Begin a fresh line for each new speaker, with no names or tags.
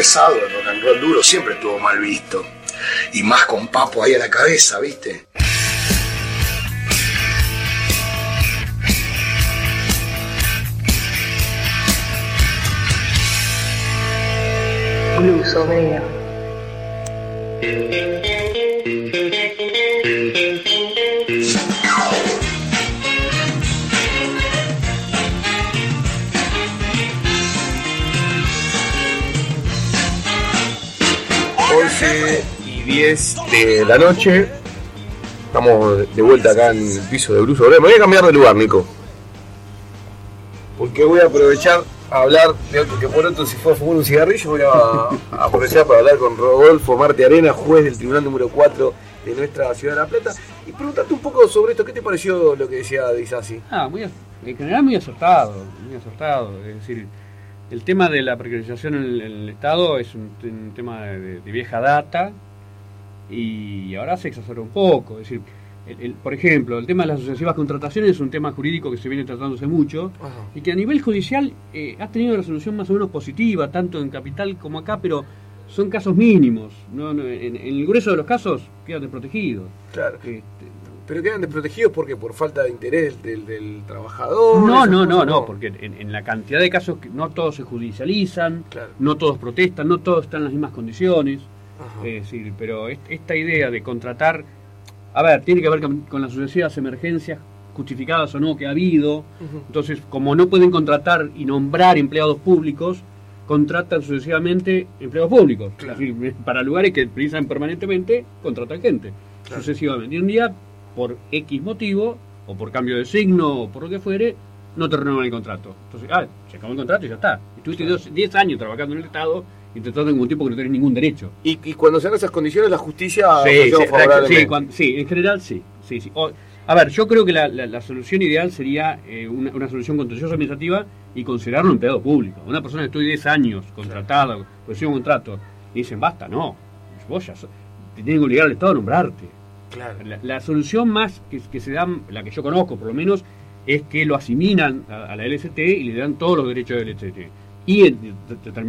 pesado, el rock and roll duro siempre estuvo mal visto. Y más con Papo ahí a la cabeza, ¿viste?
Blues Obrero.
Y 10 de la noche. Estamos de vuelta acá en el piso de Blues Obrero. Me voy a cambiar de lugar, Nico, porque voy a aprovechar a hablar de otro, que por otro, si fue a fumar un cigarrillo, voy a aprovechar para hablar con Rodolfo Marte Arena, juez del tribunal número 4 de nuestra ciudad de La Plata, y preguntarte un poco sobre esto. ¿Qué te pareció lo que decía de Isasi?
En general muy acertado. Es decir, el tema de la precarización en el Estado es un tema de vieja data, y ahora se exacerba un poco. Es decir, por ejemplo, el tema de las sucesivas contrataciones es un tema jurídico que se viene tratándose mucho. Ajá. Y que a nivel judicial ha tenido resolución más o menos positiva, tanto en Capital como acá, pero son casos mínimos. En el grueso de los casos quedan desprotegidos.
Claro. Pero quedan desprotegidos porque por falta de interés del trabajador.
No, porque en la cantidad de casos que no todos se judicializan, claro, no todos protestan, no todos están en las mismas condiciones. Es decir, pero esta idea de contratar, tiene que ver con las sucesivas emergencias, justificadas o no, que ha habido. Entonces, como no pueden contratar y nombrar empleados públicos, contratan sucesivamente empleados públicos. Claro. Es decir, para lugares que precisan permanentemente, contratan gente. Claro. Sucesivamente. Y un día, por X motivo, o por cambio de signo, o por lo que fuere, no te renuevan el contrato. Entonces, se acabó el contrato y ya está. Estuviste 10 años trabajando en el Estado y te tratan como un tipo que no tenés ningún derecho.
Y cuando se dan esas condiciones, la justicia...
Sí, en general sí. Yo creo que la solución ideal sería una solución contenciosa administrativa y considerarlo un empleado público. Una persona que estuvo 10 años contratada, recibe un contrato, y dicen, basta, no, vos ya te tienen que obligar al Estado a nombrarte. Claro. La solución más que se da, la que yo conozco por lo menos, es que lo asimilan a la LST y le dan todos los derechos de LST. Y en determinados